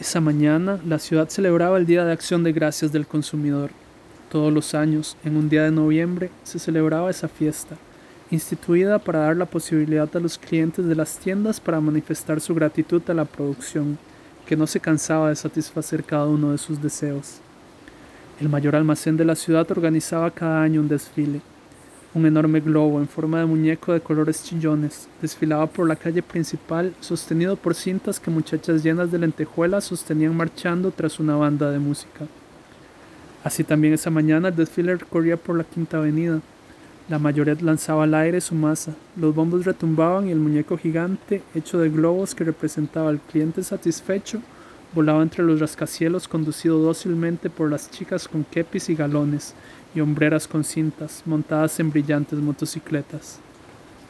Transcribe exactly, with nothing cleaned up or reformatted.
Esa mañana, la ciudad celebraba el Día de Acción de Gracias del Consumidor. Todos los años, en un día de noviembre, se celebraba esa fiesta, instituida para dar la posibilidad a los clientes de las tiendas para manifestar su gratitud a la producción, que no se cansaba de satisfacer cada uno de sus deseos. El mayor almacén de la ciudad organizaba cada año un desfile. Un enorme globo en forma de muñeco de colores chillones desfilaba por la calle principal sostenido por cintas que muchachas llenas de lentejuelas sostenían marchando tras una banda de música. Así también esa mañana el desfile recorría por la Quinta Avenida. La mayoret lanzaba al aire su masa, los bombos retumbaban y el muñeco gigante, hecho de globos que representaba al cliente satisfecho, volaba entre los rascacielos conducido dócilmente por las chicas con kepis y galones y hombreras con cintas, montadas en brillantes motocicletas.